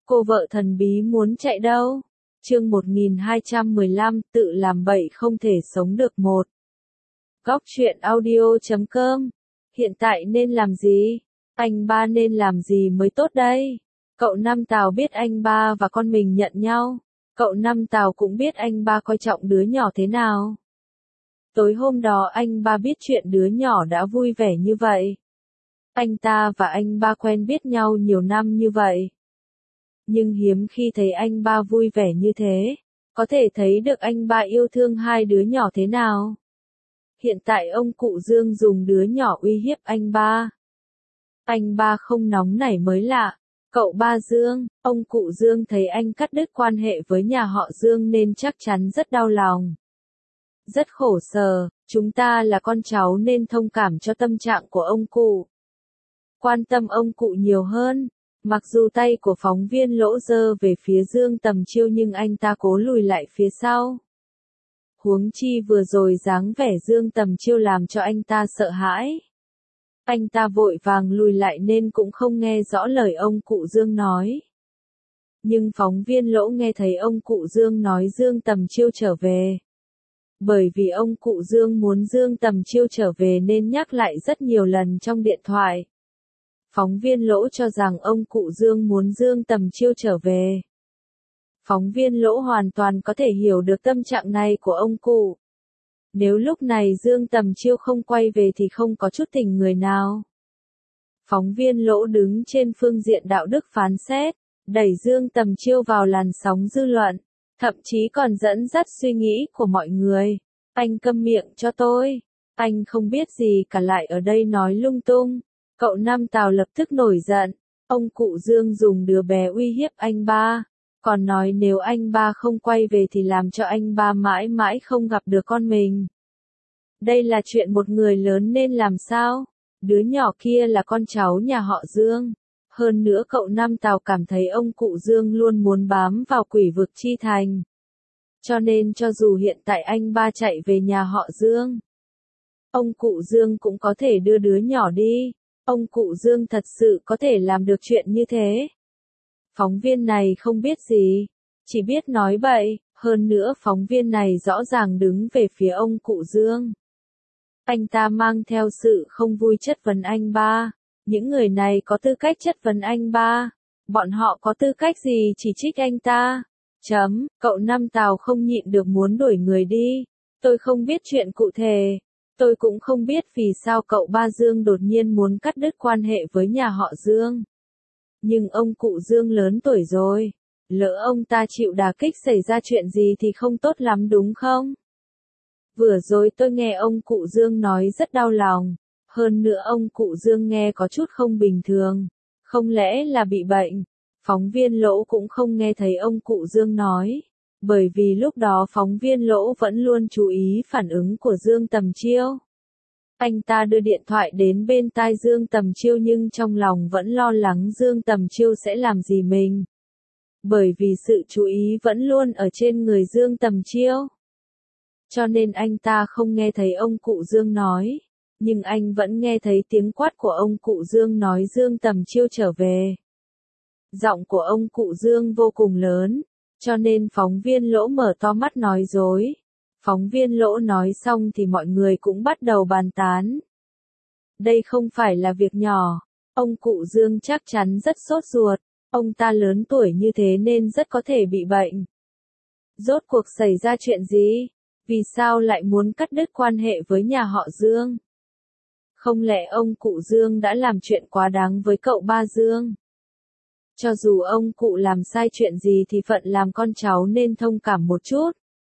Cô vợ thần bí muốn chạy đâu? Chương 1215, tự làm bậy không thể sống được một. Góc truyện audio.com. Hiện tại nên làm gì? Anh ba nên làm gì mới tốt đây? Cậu Năm Tào biết anh ba và con mình nhận nhau. Cậu Năm Tào cũng biết anh ba coi trọng đứa nhỏ thế nào. Tối hôm đó anh ba biết chuyện đứa nhỏ đã vui vẻ như vậy. Anh ta và anh ba quen biết nhau nhiều năm như vậy. Nhưng hiếm khi thấy anh ba vui vẻ như thế, có thể thấy được anh ba yêu thương hai đứa nhỏ thế nào. Hiện tại ông cụ Dương dùng đứa nhỏ uy hiếp anh ba. Anh ba không nóng nảy mới lạ. Cậu ba Dương, ông cụ Dương thấy anh cắt đứt quan hệ với nhà họ Dương nên chắc chắn rất đau lòng. Rất khổ sở, chúng ta là con cháu nên thông cảm cho tâm trạng của ông cụ. Quan tâm ông cụ nhiều hơn. Mặc dù tay của phóng viên Lỗ giơ về phía Dương Tầm Chiêu nhưng anh ta cố lùi lại phía sau. Huống chi vừa rồi dáng vẻ Dương Tầm Chiêu làm cho anh ta sợ hãi. Anh ta vội vàng lùi lại nên cũng không nghe rõ lời ông cụ Dương nói. Nhưng phóng viên Lỗ nghe thấy ông cụ Dương nói Dương Tầm Chiêu trở về. Bởi vì ông cụ Dương muốn Dương Tầm Chiêu trở về nên nhắc lại rất nhiều lần trong điện thoại. Phóng viên Lỗ cho rằng ông cụ Dương muốn Dương Tầm Chiêu trở về. Phóng viên Lỗ hoàn toàn có thể hiểu được tâm trạng này của ông cụ. Nếu lúc này Dương Tầm Chiêu không quay về thì không có chút tình người nào. Phóng viên Lỗ đứng trên phương diện đạo đức phán xét, đẩy Dương Tầm Chiêu vào làn sóng dư luận, thậm chí còn dẫn dắt suy nghĩ của mọi người. Anh câm miệng cho tôi, anh không biết gì cả lại ở đây nói lung tung. Cậu Năm Tào lập tức nổi giận, ông cụ Dương dùng đứa bé uy hiếp anh ba, còn nói nếu anh ba không quay về thì làm cho anh ba mãi mãi không gặp được con mình. Đây là chuyện một người lớn nên làm sao? Đứa nhỏ kia là con cháu nhà họ Dương. Hơn nữa cậu Năm Tào cảm thấy ông cụ Dương luôn muốn bám vào quỷ vực Chi Thành. Cho nên cho dù hiện tại anh ba chạy về nhà họ Dương, ông cụ Dương cũng có thể đưa đứa nhỏ đi. Ông cụ Dương thật sự có thể làm được chuyện như thế. Phóng viên này không biết gì, chỉ biết nói bậy, hơn nữa phóng viên này rõ ràng đứng về phía ông cụ Dương. Anh ta mang theo sự không vui chất vấn anh ba. Những người này có tư cách chất vấn anh ba. Bọn họ có tư cách gì chỉ trích anh ta? Cậu Năm Tào không nhịn được muốn đuổi người đi. Tôi không biết chuyện cụ thể. Tôi cũng không biết vì sao cậu ba Dương đột nhiên muốn cắt đứt quan hệ với nhà họ Dương. Nhưng ông cụ Dương lớn tuổi rồi. Lỡ ông ta chịu đả kích xảy ra chuyện gì thì không tốt lắm đúng không? Vừa rồi tôi nghe ông cụ Dương nói rất đau lòng. Hơn nữa ông cụ Dương nghe có chút không bình thường. Không lẽ là bị bệnh? Phóng viên Lỗ cũng không nghe thấy ông cụ Dương nói. Bởi vì lúc đó phóng viên Lỗ vẫn luôn chú ý phản ứng của Dương Tầm Chiêu. Anh ta đưa điện thoại đến bên tai Dương Tầm Chiêu nhưng trong lòng vẫn lo lắng Dương Tầm Chiêu sẽ làm gì mình. Bởi vì sự chú ý vẫn luôn ở trên người Dương Tầm Chiêu. Cho nên anh ta không nghe thấy ông cụ Dương nói. Nhưng anh vẫn nghe thấy tiếng quát của ông cụ Dương nói Dương Tầm Chiêu trở về. Giọng của ông cụ Dương vô cùng lớn. Cho nên phóng viên Lỗ mở to mắt nói dối. Phóng viên Lỗ nói xong thì mọi người cũng bắt đầu bàn tán. Đây không phải là việc nhỏ. Ông cụ Dương chắc chắn rất sốt ruột. Ông ta lớn tuổi như thế nên rất có thể bị bệnh. Rốt cuộc xảy ra chuyện gì? Vì sao lại muốn cắt đứt quan hệ với nhà họ Dương? Không lẽ ông cụ Dương đã làm chuyện quá đáng với cậu ba Dương? Cho dù ông cụ làm sai chuyện gì thì phận làm con cháu nên thông cảm một chút.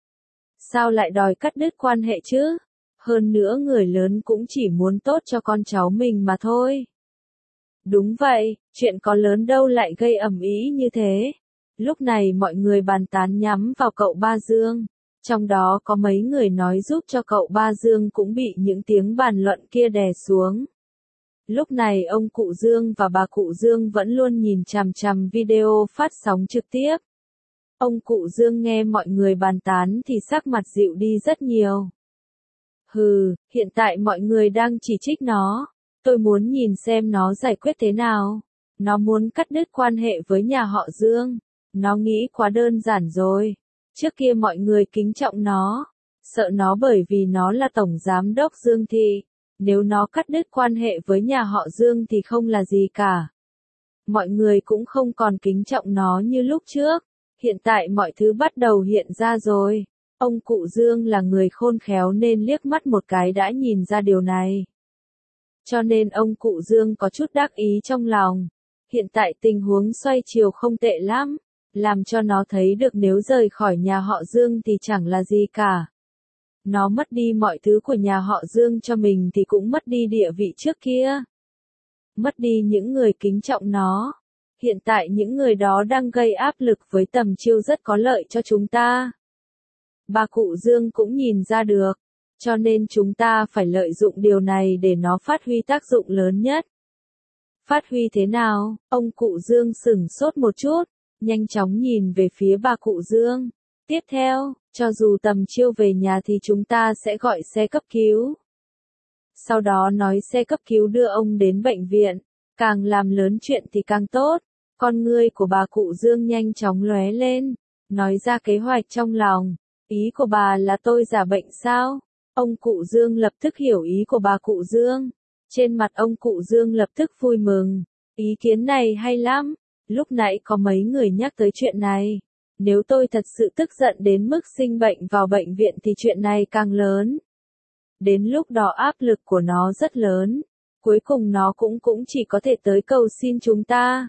Sao lại đòi cắt đứt quan hệ chứ? Hơn nữa người lớn cũng chỉ muốn tốt cho con cháu mình mà thôi. Đúng vậy, chuyện có lớn đâu lại gây ầm ĩ như thế. Lúc này mọi người bàn tán nhắm vào cậu ba Dương. Trong đó có mấy người nói giúp cho cậu ba Dương cũng bị những tiếng bàn luận kia đè xuống. Lúc này ông cụ Dương và bà cụ Dương vẫn luôn nhìn chằm chằm video phát sóng trực tiếp. Ông cụ Dương nghe mọi người bàn tán thì sắc mặt dịu đi rất nhiều. Hừ, hiện tại mọi người đang chỉ trích nó. Tôi muốn nhìn xem nó giải quyết thế nào. Nó muốn cắt đứt quan hệ với nhà họ Dương. Nó nghĩ quá đơn giản rồi. Trước kia mọi người kính trọng nó, sợ nó bởi vì nó là tổng giám đốc Dương Thị. Nếu nó cắt đứt quan hệ với nhà họ Dương thì không là gì cả. Mọi người cũng không còn kính trọng nó như lúc trước. Hiện tại mọi thứ bắt đầu hiện ra rồi. Ông cụ Dương là người khôn khéo nên liếc mắt một cái đã nhìn ra điều này. Cho nên ông cụ Dương có chút đắc ý trong lòng. Hiện tại tình huống xoay chiều không tệ lắm, làm cho nó thấy được nếu rời khỏi nhà họ Dương thì chẳng là gì cả. Nó mất đi mọi thứ của nhà họ Dương cho mình thì cũng mất đi địa vị trước kia. Mất đi những người kính trọng nó. Hiện tại những người đó đang gây áp lực với Tầm Chiêu rất có lợi cho chúng ta. Bà cụ Dương cũng nhìn ra được, cho nên chúng ta phải lợi dụng điều này để nó phát huy tác dụng lớn nhất. Phát huy thế nào? Ông cụ Dương sửng sốt một chút, nhanh chóng nhìn về phía bà cụ Dương. Tiếp theo, cho dù Tầm Chiêu về nhà thì chúng ta sẽ gọi xe cấp cứu. Sau đó nói xe cấp cứu đưa ông đến bệnh viện, càng làm lớn chuyện thì càng tốt. Con ngươi của bà cụ Dương nhanh chóng lóe lên, nói ra kế hoạch trong lòng. Ý của bà là tôi giả bệnh sao? Ông cụ Dương lập tức hiểu ý của bà cụ Dương. Trên mặt ông cụ Dương lập tức vui mừng. Ý kiến này hay lắm. Lúc nãy có mấy người nhắc tới chuyện này. Nếu tôi thật sự tức giận đến mức sinh bệnh vào bệnh viện thì chuyện này càng lớn. Đến lúc đó áp lực của nó rất lớn. Cuối cùng nó cũng chỉ có thể tới cầu xin chúng ta.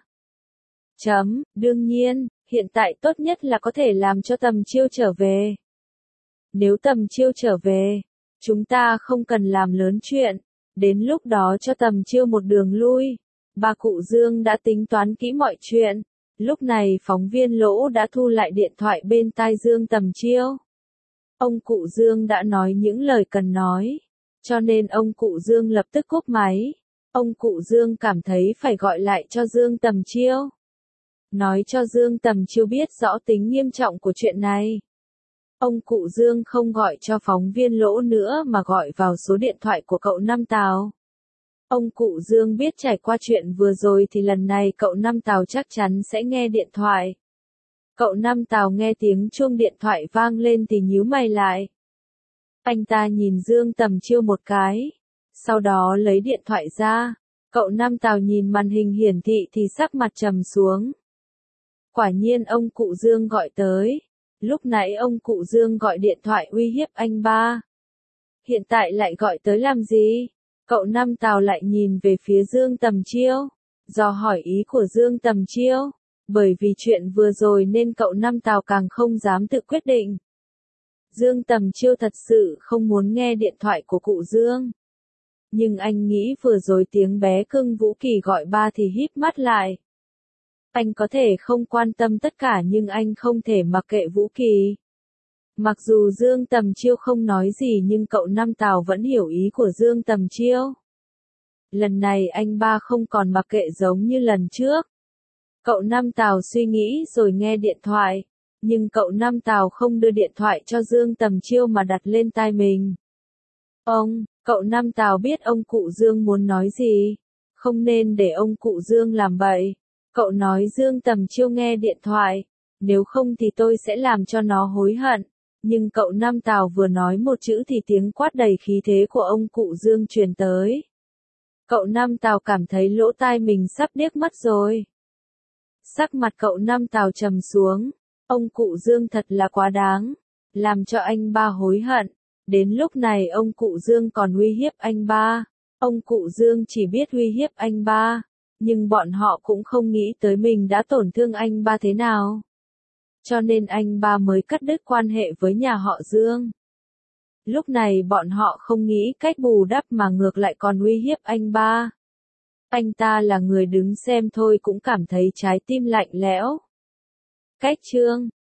Đương nhiên, hiện tại tốt nhất là có thể làm cho Tầm Chiêu trở về. Nếu Tầm Chiêu trở về, chúng ta không cần làm lớn chuyện. Đến lúc đó cho Tầm Chiêu một đường lui. Bà cụ Dương đã tính toán kỹ mọi chuyện. Lúc này phóng viên Lỗ đã thu lại điện thoại bên tai Dương Tầm Chiêu. Ông cụ Dương đã nói những lời cần nói. Cho nên ông cụ Dương lập tức cúp máy. Ông cụ Dương cảm thấy phải gọi lại cho Dương Tầm Chiêu. Nói cho Dương Tầm Chiêu biết rõ tính nghiêm trọng của chuyện này. Ông cụ Dương không gọi cho phóng viên Lỗ nữa mà gọi vào số điện thoại của cậu Năm Tào. Ông cụ Dương biết trải qua chuyện vừa rồi thì lần này cậu Năm Tào chắc chắn sẽ nghe điện thoại. Cậu Năm Tào nghe tiếng chuông điện thoại vang lên thì nhíu mày lại. Anh ta nhìn Dương Tầm Chiêu một cái, sau đó lấy điện thoại ra. Cậu Năm Tào nhìn màn hình hiển thị thì sắc mặt trầm xuống. Quả nhiên ông cụ Dương gọi tới. Lúc nãy ông cụ Dương gọi điện thoại uy hiếp anh ba. Hiện tại lại gọi tới làm gì? Cậu Năm Tào lại nhìn về phía Dương Tầm Chiêu, dò hỏi ý của Dương Tầm Chiêu. Bởi vì chuyện vừa rồi nên cậu Năm Tào càng không dám tự quyết định. Dương Tầm Chiêu thật sự không muốn nghe điện thoại của cụ Dương. Nhưng anh nghĩ vừa rồi tiếng bé cưng Vũ Kỳ gọi ba thì híp mắt lại. Anh có thể không quan tâm tất cả nhưng anh không thể mặc kệ Vũ Kỳ. Mặc dù Dương Tầm Chiêu không nói gì nhưng cậu Năm Tào vẫn hiểu ý của Dương Tầm Chiêu. Lần này anh ba không còn mặc kệ giống như lần trước. Cậu Năm Tào suy nghĩ rồi nghe điện thoại. Nhưng cậu Năm Tào không đưa điện thoại cho Dương Tầm Chiêu mà đặt lên tai mình. Cậu Năm Tào biết ông cụ Dương muốn nói gì. Không nên để ông cụ Dương làm bậy. Cậu nói Dương Tầm Chiêu nghe điện thoại. Nếu không thì tôi sẽ làm cho nó hối hận. Nhưng cậu Năm Tào vừa nói một chữ thì tiếng quát đầy khí thế của ông cụ Dương truyền tới. Cậu Năm Tào cảm thấy lỗ tai mình sắp điếc mất rồi. Sắc mặt cậu Năm Tào trầm xuống. Ông cụ Dương thật là quá đáng. Làm cho anh ba hối hận. Đến lúc này ông cụ Dương còn uy hiếp anh ba. Ông cụ Dương chỉ biết uy hiếp anh ba. Nhưng bọn họ cũng không nghĩ tới mình đã tổn thương anh ba thế nào. Cho nên anh ba mới cắt đứt quan hệ với nhà họ Dương. Lúc này bọn họ không nghĩ cách bù đắp mà ngược lại còn uy hiếp anh ba. Anh ta là người đứng xem thôi cũng cảm thấy trái tim lạnh lẽo. Cách chương